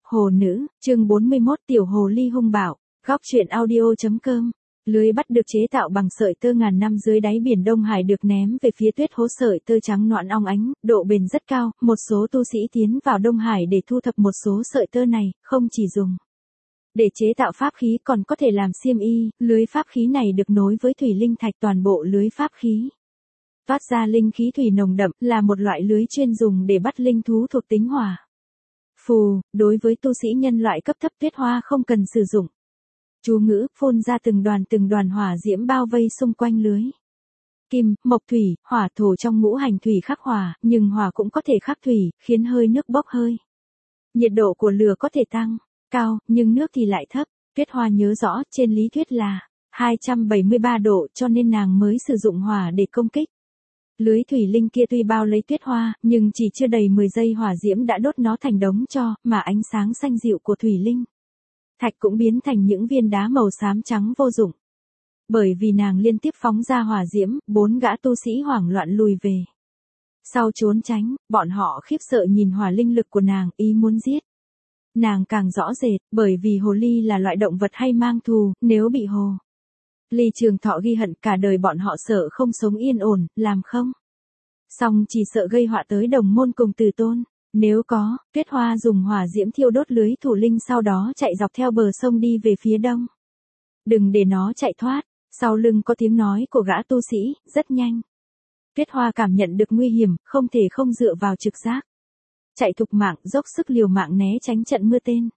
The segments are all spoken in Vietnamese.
Hồ nữ, chương 41 tiểu hồ ly hung bạo, góc truyện audio.com. Lưới bắt được chế tạo bằng sợi tơ ngàn năm dưới đáy biển Đông Hải được ném về phía tuyết hố, sợi tơ trắng nõn óng ánh, độ bền rất cao. Một số tu sĩ tiến vào Đông Hải để thu thập một số sợi tơ này, không chỉ dùng để chế tạo pháp khí còn có thể làm xiêm y. Lưới pháp khí này được nối với thủy linh thạch, toàn bộ lưới pháp khí toát ra linh khí thủy nồng đậm, là một loại lưới chuyên dùng để bắt linh thú thuộc tính hỏa. Phù, đối với tu sĩ nhân loại cấp thấp, Tuyết Hoa không cần sử dụng chú ngữ, phun ra từng đoàn hỏa diễm bao vây xung quanh lưới. Kim, mộc thủy, hỏa thổ trong ngũ hành thủy khắc hỏa, nhưng hỏa cũng có thể khắc thủy, khiến hơi nước bốc hơi. Nhiệt độ của lửa có thể tăng cao, nhưng nước thì lại thấp. Tuyết Hoa nhớ rõ, trên lý thuyết là 273 độ, cho nên nàng mới sử dụng hỏa để công kích. Lưới thủy linh kia tuy bao lấy Tuyết Hoa, nhưng chỉ chưa đầy 10 giây hỏa diễm đã đốt nó thành đống tro, mà ánh sáng xanh dịu của thủy linh thạch cũng biến thành những viên đá màu xám trắng vô dụng. Bởi vì nàng liên tiếp phóng ra hỏa diễm, 4 gã tu sĩ hoảng loạn lùi về sau trốn tránh. Bọn họ khiếp sợ nhìn hỏa linh lực của nàng, ý muốn giết nàng càng rõ rệt, bởi vì hồ ly là loại động vật hay mang thù, nếu bị hồ ly Trường Thọ ghi hận, cả đời bọn họ sợ không sống yên ổn, làm không xong chỉ sợ gây họa tới đồng môn cùng tử tôn. Nếu có, Tuyết Hoa dùng hỏa diễm thiêu đốt lưới thủ linh, sau đó chạy dọc theo bờ sông đi về phía đông. Đừng để nó chạy thoát. Sau lưng có tiếng nói của gã tu sĩ, rất nhanh. Tuyết Hoa cảm nhận được nguy hiểm, không thể không dựa vào trực giác. Chạy thục mạng, dốc sức liều mạng né tránh trận mưa tên.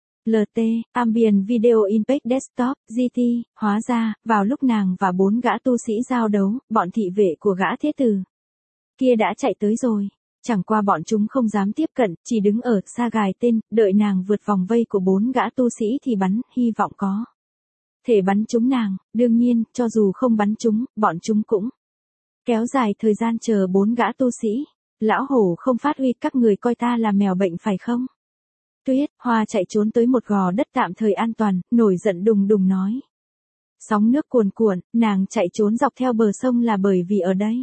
LT, Ambient Video Impact Desktop, GT, hóa ra, vào lúc nàng và 4 gã tu sĩ giao đấu, bọn thị vệ của gã thế tử kia đã chạy tới rồi. Chẳng qua bọn chúng không dám tiếp cận, chỉ đứng ở xa gài tên, đợi nàng vượt vòng vây của 4 gã tu sĩ thì bắn, hy vọng có thể bắn trúng nàng. Đương nhiên, cho dù không bắn trúng, bọn chúng cũng kéo dài thời gian chờ 4 gã tu sĩ. Lão hổ không phát huy, các người coi ta là mèo bệnh phải không? Tuyết Hoa chạy trốn tới một gò đất tạm thời an toàn, nổi giận đùng đùng nói. Sóng nước cuồn cuộn, nàng chạy trốn dọc theo bờ sông là bởi vì ở đây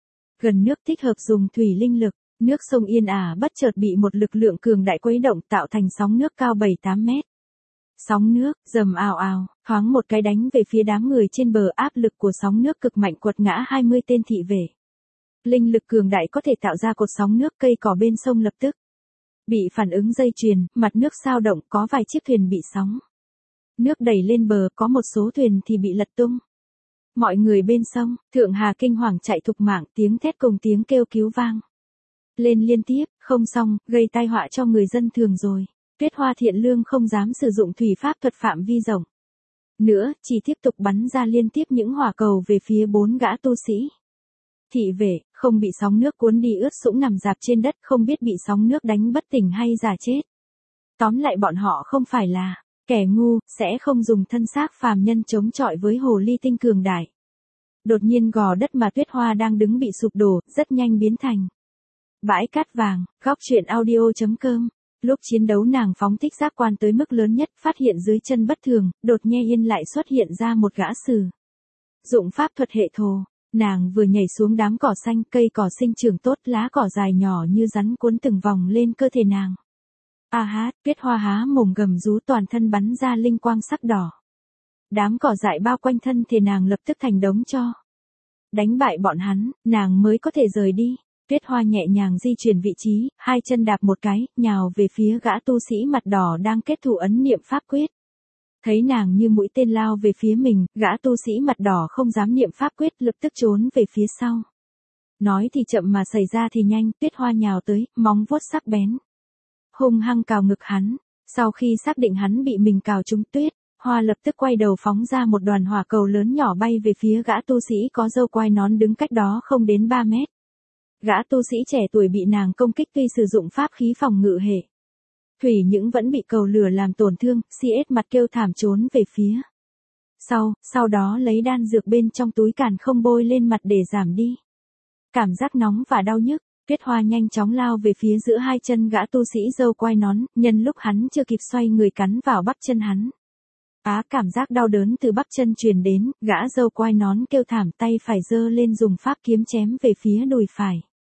gần nước, thích hợp dùng thủy linh lực. Nước sông yên ả bất chợt bị một lực lượng cường đại quấy động, tạo thành sóng nước cao 7-8 mét. Sóng nước rầm ào ào, thoáng một cái đánh về phía đám người trên bờ. Áp lực của sóng nước cực mạnh, quật ngã 20 tên thị vệ. Linh lực cường đại có thể tạo ra cột sóng nước, cây cỏ bên sông lập tức bị phản ứng dây chuyền, mặt nước xao động, có vài chiếc thuyền bị sóng nước đẩy lên bờ, có một số thuyền thì bị lật tung. Mọi người bên sông Thượng Hà kinh hoàng chạy thục mạng, tiếng thét cùng tiếng kêu cứu vang lên liên tiếp, không xong, gây tai họa cho người dân thường rồi. Tuyết Hoa thiện lương không dám sử dụng thủy pháp thuật phạm vi rộng nữa, chỉ tiếp tục bắn ra liên tiếp những hỏa cầu về phía 4 gã tu sĩ. Thị vệ không bị sóng nước cuốn đi ướt sũng nằm rạp trên đất, không biết bị sóng nước đánh bất tỉnh hay giả chết. Tóm lại bọn họ không phải là kẻ ngu, sẽ không dùng thân xác phàm nhân chống chọi với hồ ly tinh cường đại. Đột nhiên gò đất mà Tuyết Hoa đang đứng bị sụp đổ, rất nhanh biến thành bãi cát vàng. Góc truyện audio.com. Lúc chiến đấu nàng phóng thích giác quan tới mức lớn nhất, phát hiện dưới chân bất thường, đột nhiên yên lại xuất hiện ra một gã sử dụng pháp thuật hệ thổ. Nàng vừa nhảy xuống đám cỏ xanh, cây cỏ sinh trưởng tốt, lá cỏ dài nhỏ như rắn cuốn từng vòng lên cơ thể nàng. Tuyết Hoa há mồm gầm rú, toàn thân bắn ra linh quang sắc đỏ. Đám cỏ dại bao quanh thân thể nàng lập tức thành đống tro. Đánh bại bọn hắn, nàng mới có thể rời đi. Tuyết Hoa nhẹ nhàng di chuyển vị trí, hai chân đạp một cái, nhào về phía gã tu sĩ mặt đỏ đang kết thủ ấn niệm pháp quyết. Thấy nàng như mũi tên lao về phía mình, gã tu sĩ mặt đỏ không dám niệm pháp quyết, lập tức trốn về phía sau. Nói thì chậm mà xảy ra thì nhanh, Tuyết Hoa nhào tới, móng vuốt sắc bén hung hăng cào ngực hắn. Sau khi xác định hắn bị mình cào trúng, Tuyết Hoa lập tức quay đầu phóng ra một đoàn hỏa cầu lớn nhỏ bay về phía gã tu sĩ có râu quai nón đứng cách đó không đến 3 mét. Gã tu sĩ trẻ tuổi bị nàng công kích, tuy sử dụng pháp khí phòng ngự hệ thủy nhưng vẫn bị cầu lửa làm tổn thương. CS mặt kêu thảm trốn về phía sau đó lấy đan dược bên trong túi càn không bôi lên mặt để giảm đi cảm giác nóng và đau nhức. Tuyết Hoa nhanh chóng lao về phía giữa hai chân gã tu sĩ râu quai nón, nhân lúc hắn chưa kịp xoay người cắn vào bắp chân hắn. Cảm giác đau đớn từ bắp chân truyền đến, gã râu quai nón kêu thảm, tay phải giơ lên dùng pháp kiếm chém về phía đùi phải.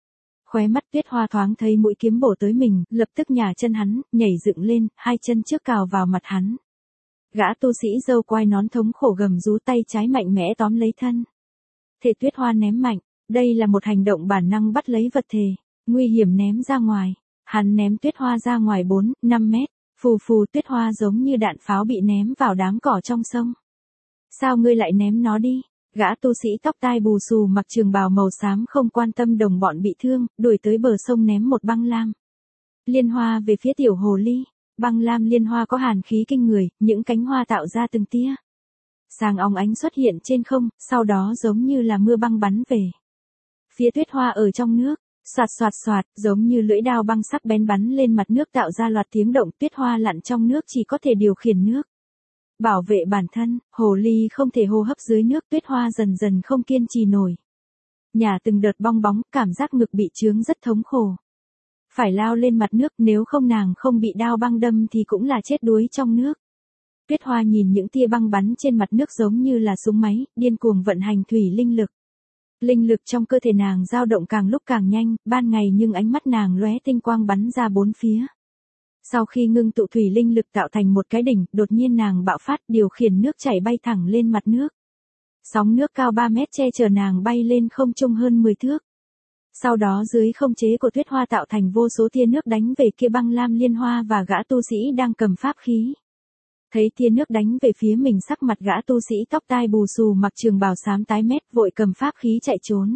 Khóe mắt Tuyết Hoa thoáng thấy mũi kiếm bổ tới mình, lập tức nhả chân hắn, nhảy dựng lên, hai chân trước cào vào mặt hắn. Gã tu sĩ râu quai nón thống khổ gầm rú, tay trái mạnh mẽ tóm lấy thân thể Tuyết Hoa ném mạnh. Đây là một hành động bản năng bắt lấy vật thể, nguy hiểm ném ra ngoài. Hắn ném Tuyết Hoa ra ngoài 4-5 mét, phù phù, Tuyết Hoa giống như đạn pháo bị ném vào đám cỏ trong sông. Sao ngươi lại ném nó đi? Gã tu sĩ tóc tai bù xù mặc trường bào màu xám không quan tâm đồng bọn bị thương, đuổi tới bờ sông ném một băng lam liên hoa về phía tiểu hồ ly. Băng lam liên hoa có hàn khí kinh người, những cánh hoa tạo ra từng tia sáng óng ánh xuất hiện trên không, sau đó giống như là mưa băng bắn về phía Tuyết Hoa ở trong nước. Soạt soạt soạt, giống như lưỡi dao băng sắc bén bắn lên mặt nước tạo ra loạt tiếng động. Tuyết Hoa lặn trong nước chỉ có thể điều khiển nước bảo vệ bản thân. Hồ ly không thể hô hấp dưới nước. Tuyết Hoa dần dần không kiên trì nổi, nhả từng đợt bong bóng, cảm giác ngực bị chướng rất thống khổ. Phải lao lên mặt nước, nếu không nàng không bị đao băng đâm thì cũng là chết đuối trong nước. Tuyết Hoa nhìn những tia băng bắn trên mặt nước giống như là súng máy, điên cuồng vận hành thủy linh lực. Linh lực trong cơ thể nàng dao động càng lúc càng nhanh, ban ngày nhưng ánh mắt nàng lóe tinh quang bắn ra bốn phía. Sau khi ngưng tụ thủy linh lực tạo thành một cái đỉnh, đột nhiên nàng bạo phát, điều khiển nước chảy bay thẳng lên mặt nước. Sóng nước cao 3 mét che chở nàng bay lên không trung hơn 10 thước. Sau đó dưới không chế của Tuyết Hoa tạo thành vô số tia nước đánh về kia băng lam liên hoa và gã tu sĩ đang cầm pháp khí. Thấy tia nước đánh về phía mình, sắc mặt gã tu sĩ tóc tai bù xù mặc trường bào xám tái mét, vội cầm pháp khí chạy trốn.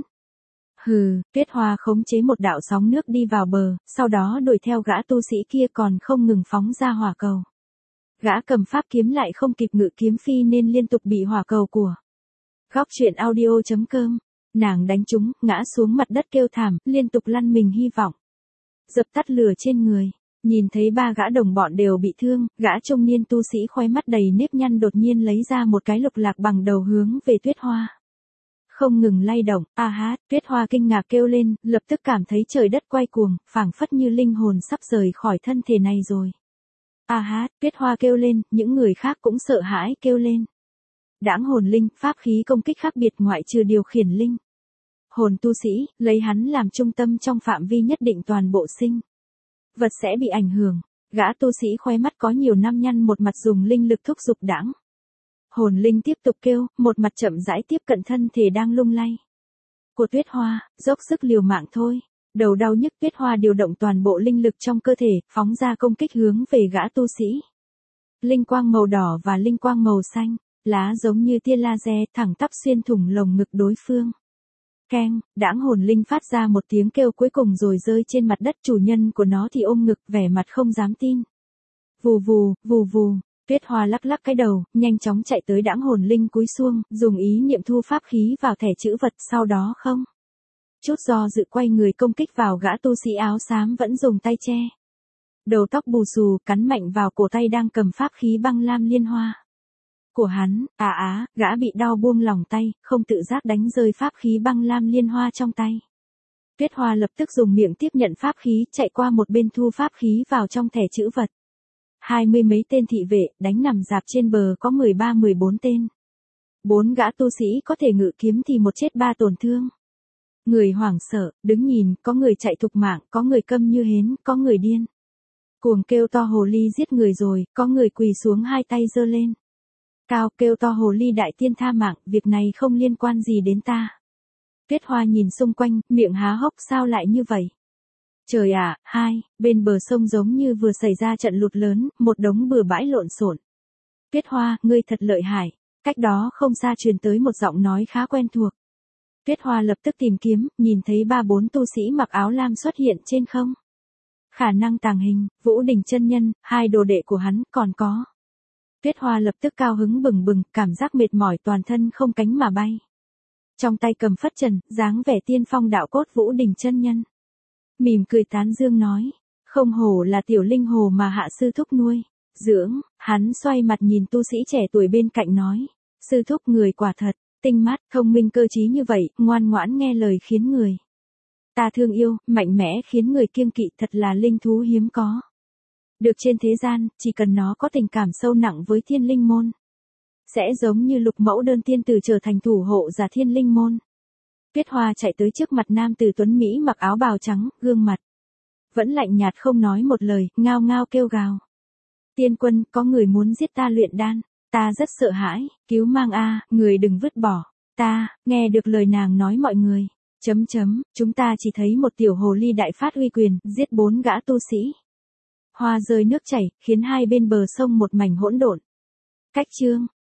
Hừ, Tuyết Hoa khống chế một đạo sóng nước đi vào bờ, sau đó đuổi theo gã tu sĩ kia còn không ngừng phóng ra hỏa cầu. Gã cầm pháp kiếm lại không kịp ngự kiếm phi nên liên tục bị hỏa cầu của Góc Truyện Audio.com. Nàng đánh trúng, ngã xuống mặt đất kêu thảm, liên tục lăn mình hy vọng dập tắt lửa trên người. Nhìn thấy ba gã đồng bọn đều bị thương, gã trung niên tu sĩ khóe mắt đầy nếp nhăn đột nhiên lấy ra một cái lục lạc bằng đầu hướng về Tuyết Hoa. Không ngừng lay động, a hát, Tuyết Hoa kinh ngạc kêu lên, lập tức cảm thấy trời đất quay cuồng, phảng phất như linh hồn sắp rời khỏi thân thể này rồi. A hát, Tuyết Hoa kêu lên, những người khác cũng sợ hãi kêu lên. Đãng hồn linh, pháp khí công kích khác biệt ngoại trừ điều khiển linh hồn tu sĩ, lấy hắn làm trung tâm trong phạm vi nhất định toàn bộ sinh vật sẽ bị ảnh hưởng. Gã tu sĩ khóe mắt có nhiều năm nhăn, một mặt dùng linh lực thúc giục đãng hồn linh tiếp tục kêu, một mặt chậm rãi tiếp cận thân thể đang lung lay của Tuyết Hoa, dốc sức liều mạng thôi. Đầu đau nhức, Tuyết Hoa điều động toàn bộ linh lực trong cơ thể, phóng ra công kích hướng về gã tu sĩ. Linh quang màu đỏ và linh quang màu xanh, lá giống như tia laser, thẳng tắp xuyên thủng lồng ngực đối phương. Keng, đãng hồn linh phát ra một tiếng kêu cuối cùng rồi rơi trên mặt đất, chủ nhân của nó thì ôm ngực, vẻ mặt không dám tin. Vù vù, vù vù, Tuyết Hoa lắc lắc cái đầu, nhanh chóng chạy tới đãng hồn linh cúi xuống, dùng ý niệm thu pháp khí vào thẻ chữ vật, sau đó không chút do dự quay người công kích vào gã tu sĩ áo xám vẫn dùng tay che đầu tóc bù xù, cắn mạnh vào cổ tay đang cầm pháp khí băng lam liên hoa của hắn. Gã bị đau buông lỏng tay, không tự giác đánh rơi pháp khí băng lam liên hoa trong tay. Tuyết Hoa lập tức dùng miệng tiếp nhận pháp khí, chạy qua một bên thu pháp khí vào trong thẻ chữ vật. 20 mấy tên thị vệ, đánh nằm rạp trên bờ có 13-14 tên. 4 gã tu sĩ có thể ngự kiếm thì một chết 3 tổn thương. Người hoảng sợ, đứng nhìn, có người chạy thục mạng, có người câm như hến, có người điên cuồng kêu to hồ ly giết người rồi, có người quỳ xuống hai tay giơ lên cao kêu to hồ ly đại tiên tha mạng, việc này không liên quan gì đến ta. Tuyết Hoa nhìn xung quanh, miệng há hốc, sao lại như vậy? Trời ạ, bên bờ sông giống như vừa xảy ra trận lụt lớn, một đống bừa bãi lộn xộn. Tuyết Hoa, ngươi thật lợi hại. Cách đó không xa truyền tới một giọng nói khá quen thuộc. Tuyết Hoa lập tức tìm kiếm, nhìn thấy 3-4 tu sĩ mặc áo lam xuất hiện trên không. Khả năng tàng hình, Vũ Đình chân nhân, 2 đồ đệ của hắn, còn có. Tuyết Hoa lập tức cao hứng bừng bừng, cảm giác mệt mỏi toàn thân không cánh mà bay. Trong tay cầm phất trần, dáng vẻ tiên phong đạo cốt Vũ Đình chân nhân. Mỉm cười tán dương nói, không hổ là tiểu linh hồ mà hạ sư thúc nuôi dưỡng. Hắn xoay mặt nhìn tu sĩ trẻ tuổi bên cạnh nói, sư thúc người quả thật tinh mắt, thông minh cơ trí như vậy, ngoan ngoãn nghe lời khiến người ta thương yêu, mạnh mẽ khiến người kiêng kỵ, thật là linh thú hiếm có được trên thế gian. Chỉ cần nó có tình cảm sâu nặng với Thiên Linh môn, sẽ giống như Lục Mẫu Đơn tiên tử trở thành thủ hộ giả Thiên Linh môn. Tuyết Hoa chạy tới trước mặt nam tử tuấn Mỹ mặc áo bào trắng, gương mặt vẫn lạnh nhạt không nói một lời, ngao ngao kêu gào. Tiên quân, có người muốn giết ta luyện đan, ta rất sợ hãi, cứu mang a, người đừng vứt bỏ. Ta, nghe được lời nàng nói mọi người. Chúng ta chỉ thấy một tiểu hồ ly đại phát uy quyền, giết 4 gã tu sĩ. Hoa rơi nước chảy, khiến hai bên bờ sông một mảnh hỗn độn. Cách chương